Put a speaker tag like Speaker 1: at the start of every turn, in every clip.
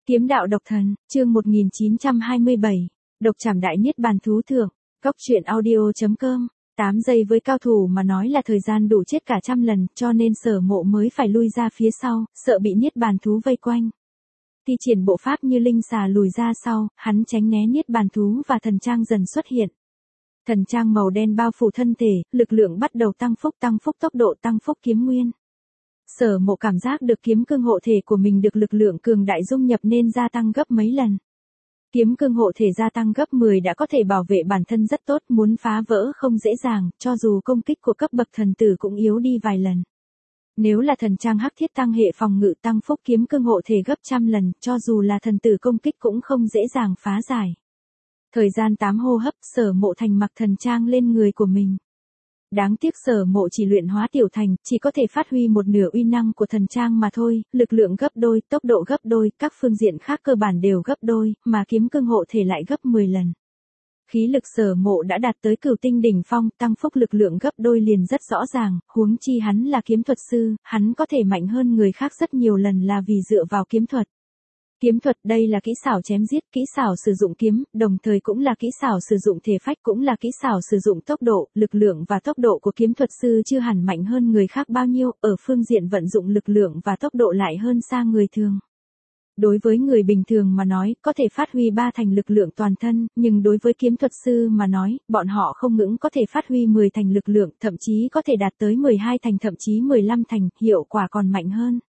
Speaker 1: Kiếm đạo độc thần, chương 1927, độc trảm đại niết bàn thú thượng, góc truyện audio.com, 8 giây với cao thủ mà nói là thời gian đủ chết cả trăm lần, cho nên Sở Mộ mới phải lui ra phía sau, sợ bị niết bàn thú vây quanh. Thi triển bộ pháp như linh xà lùi ra sau, hắn tránh né niết bàn thú và thần trang dần xuất hiện. Thần trang màu đen bao phủ thân thể, lực lượng bắt đầu tăng phúc tốc độ tăng phúc kiếm nguyên. Sở Mộ cảm giác được kiếm cương hộ thể của mình được lực lượng cường đại dung nhập nên gia tăng gấp mấy lần. Kiếm cương hộ thể gia tăng gấp 10 đã có thể bảo vệ bản thân rất tốt, muốn phá vỡ không dễ dàng, cho dù công kích của cấp bậc thần tử cũng yếu đi vài lần. Nếu là thần trang hắc thiết tăng hệ phòng ngự tăng phúc kiếm cương hộ thể gấp trăm lần, cho dù là thần tử công kích cũng không dễ dàng phá giải. Thời gian 8 hô hấp, Sở Mộ thành mặc thần trang lên người của mình. Đáng tiếc Sở Mộ chỉ luyện hóa tiểu thành, chỉ có thể phát huy một nửa uy năng của thần trang mà thôi, lực lượng gấp đôi, tốc độ gấp đôi, các phương diện khác cơ bản đều gấp đôi, mà kiếm cương hộ thể lại gấp 10 lần. Khí lực Sở Mộ đã đạt tới cửu tinh đỉnh phong, tăng phúc lực lượng gấp đôi liền rất rõ ràng, huống chi hắn là kiếm thuật sư, hắn có thể mạnh hơn người khác rất nhiều lần là vì dựa vào kiếm thuật. Kiếm thuật đây là kỹ xảo chém giết, kỹ xảo sử dụng kiếm, đồng thời cũng là kỹ xảo sử dụng thể phách, cũng là kỹ xảo sử dụng tốc độ, lực lượng và tốc độ của kiếm thuật sư chưa hẳn mạnh hơn người khác bao nhiêu, ở phương diện vận dụng lực lượng và tốc độ lại hơn xa người thường. Đối với người bình thường mà nói, có thể phát huy 3 thành lực lượng toàn thân, nhưng đối với kiếm thuật sư mà nói, bọn họ không ngừng có thể phát huy 10 thành lực lượng, thậm chí có thể đạt tới 12 thành thậm chí 15 thành, hiệu quả còn mạnh hơn.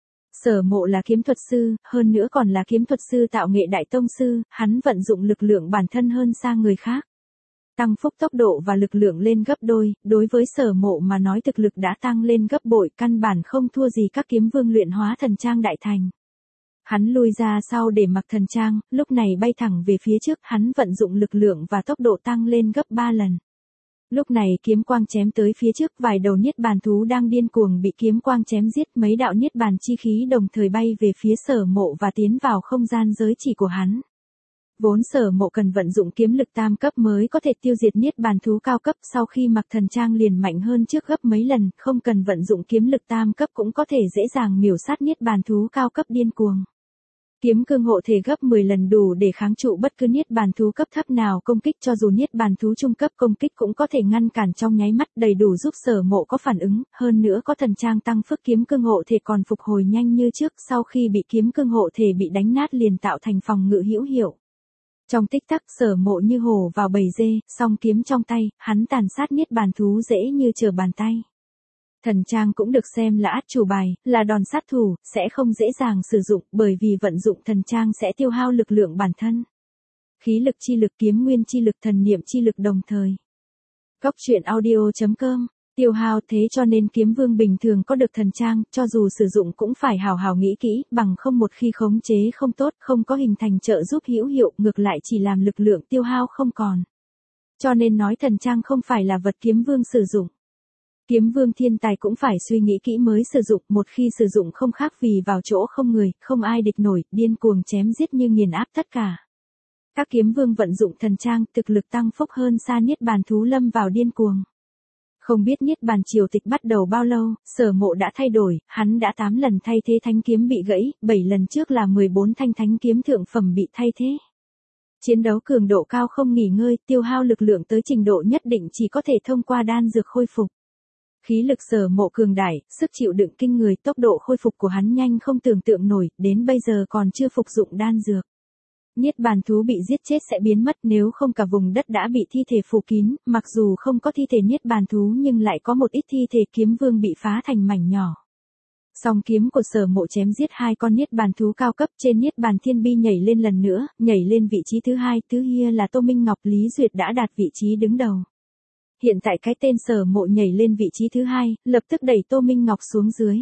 Speaker 1: Sở Mộ là kiếm thuật sư, hơn nữa còn là kiếm thuật sư tạo nghệ đại tông sư, hắn vận dụng lực lượng bản thân hơn xa người khác. Tăng phúc tốc độ và lực lượng lên gấp đôi, đối với Sở Mộ mà nói thực lực đã tăng lên gấp bội, căn bản không thua gì các kiếm vương luyện hóa thần trang đại thành. Hắn lui ra sau để mặc thần trang, lúc này bay thẳng về phía trước, hắn vận dụng lực lượng và tốc độ tăng lên gấp 3 lần. Lúc này kiếm quang chém tới phía trước, vài đầu niết bàn thú đang điên cuồng bị kiếm quang chém giết, mấy đạo niết bàn chi khí đồng thời bay về phía Sở Mộ và tiến vào không gian giới chỉ của hắn. Vốn Sở Mộ cần vận dụng kiếm lực tam cấp mới có thể tiêu diệt niết bàn thú cao cấp, sau khi mặc thần trang liền mạnh hơn trước gấp mấy lần, không cần vận dụng kiếm lực tam cấp cũng có thể dễ dàng miểu sát niết bàn thú cao cấp điên cuồng. Kiếm cương hộ thể gấp 10 lần đủ để kháng trụ bất cứ niết bàn thú cấp thấp nào công kích, cho dù niết bàn thú trung cấp công kích cũng có thể ngăn cản trong nháy mắt, đầy đủ giúp Sở Mộ có phản ứng, hơn nữa có thần trang tăng phước kiếm cương hộ thể còn phục hồi nhanh như trước, sau khi bị kiếm cương hộ thể bị đánh nát liền tạo thành phòng ngự hữu hiệu. Trong tích tắc Sở Mộ như hổ vào bầy dê, song kiếm trong tay, hắn tàn sát niết bàn thú dễ như trở bàn tay. Thần trang cũng được xem là át chủ bài, là đòn sát thủ, sẽ không dễ dàng sử dụng, bởi vì vận dụng thần trang sẽ tiêu hao lực lượng bản thân. Khí lực chi lực, kiếm nguyên chi lực, thần niệm chi lực đồng thời. Góc truyện audio.com, tiêu hao, thế cho nên kiếm vương bình thường có được thần trang, cho dù sử dụng cũng phải hào hào nghĩ kỹ, bằng không một khi khống chế không tốt, không có hình thành trợ giúp hữu hiệu, ngược lại chỉ làm lực lượng tiêu hao không còn. Cho nên nói thần trang không phải là vật kiếm vương sử dụng. Kiếm vương thiên tài cũng phải suy nghĩ kỹ mới sử dụng, một khi sử dụng không khác vì vào chỗ không người, không ai địch nổi, điên cuồng chém giết như nghiền áp tất cả. Các kiếm vương vận dụng thần trang, thực lực tăng phúc hơn xa niết bàn thú lâm vào điên cuồng. Không biết niết bàn triều tịch bắt đầu bao lâu, Sở Mộ đã thay đổi, hắn đã 8 lần thay thế thánh kiếm bị gãy, 7 lần trước là 14 thanh thánh kiếm thượng phẩm bị thay thế. Chiến đấu cường độ cao không nghỉ ngơi, tiêu hao lực lượng tới trình độ nhất định chỉ có thể thông qua đan dược khôi phục. Khí lực Sở Mộ cường đại, sức chịu đựng kinh người, tốc độ khôi phục của hắn nhanh không tưởng tượng nổi, đến bây giờ còn chưa phục dụng đan dược. Niết bàn thú bị giết chết sẽ biến mất, nếu không cả vùng đất đã bị thi thể phủ kín, mặc dù không có thi thể niết bàn thú nhưng lại có một ít thi thể kiếm vương bị phá thành mảnh nhỏ. Song kiếm của Sở Mộ chém giết 2 con niết bàn thú cao cấp, trên niết bàn thiên bi nhảy lên lần nữa, nhảy lên vị trí thứ 2, thứ hia là Tô Minh Ngọc, Lý Duyệt đã đạt vị trí đứng đầu. Hiện tại cái tên Sở Mộ nhảy lên vị trí thứ 2, lập tức đẩy Tô Minh Ngọc xuống dưới.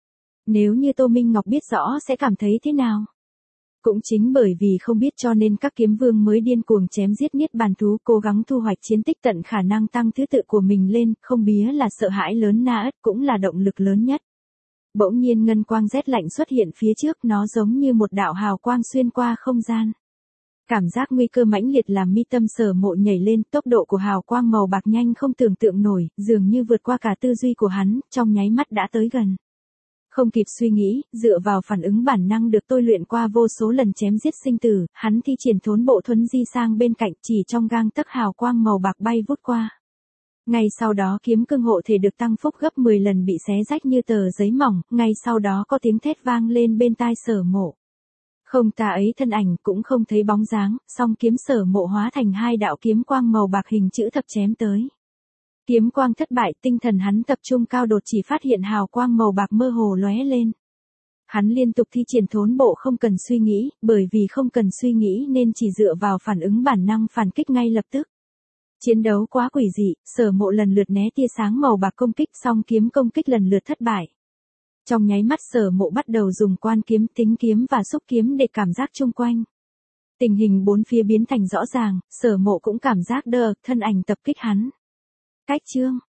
Speaker 1: Nếu như Tô Minh Ngọc biết rõ sẽ cảm thấy thế nào? Cũng chính bởi vì không biết cho nên các kiếm vương mới điên cuồng chém giết niết bàn thú, cố gắng thu hoạch chiến tích tận khả năng tăng thứ tự của mình lên, không bía là sợ hãi lớn na ất cũng là động lực lớn nhất. Bỗng nhiên ngân quang rét lạnh xuất hiện phía trước, nó giống như một đạo hào quang xuyên qua không gian. Cảm giác nguy cơ mãnh liệt làm mi tâm Sở Mộ nhảy lên, tốc độ của hào quang màu bạc nhanh không tưởng tượng nổi, dường như vượt qua cả tư duy của hắn, trong nháy mắt đã tới gần. Không kịp suy nghĩ, dựa vào phản ứng bản năng được tôi luyện qua vô số lần chém giết sinh tử, hắn thi triển thốn bộ thuấn di sang bên cạnh, chỉ trong gang tấc hào quang màu bạc bay vút qua. Ngay sau đó kiếm cương hộ thể được tăng phúc gấp 10 lần bị xé rách như tờ giấy mỏng, ngay sau đó có tiếng thét vang lên bên tai Sở Mộ. Không ta ấy thân ảnh cũng không thấy bóng dáng, song kiếm Sở Mộ hóa thành hai đạo kiếm quang màu bạc hình chữ thập chém tới. Kiếm quang thất bại, tinh thần hắn tập trung cao đột chỉ phát hiện hào quang màu bạc mơ hồ lóe lên. Hắn liên tục thi triển thốn bộ không cần suy nghĩ, bởi vì không cần suy nghĩ nên chỉ dựa vào phản ứng bản năng phản kích ngay lập tức. Chiến đấu quá quỷ dị, Sở Mộ lần lượt né tia sáng màu bạc công kích, song kiếm công kích lần lượt thất bại. Trong nháy mắt Sở Mộ bắt đầu dùng quan kiếm, tính kiếm và xúc kiếm để cảm giác chung quanh. Tình hình bốn phía biến thành rõ ràng, Sở Mộ cũng cảm giác đờ, thân ảnh tập kích hắn. Cách chương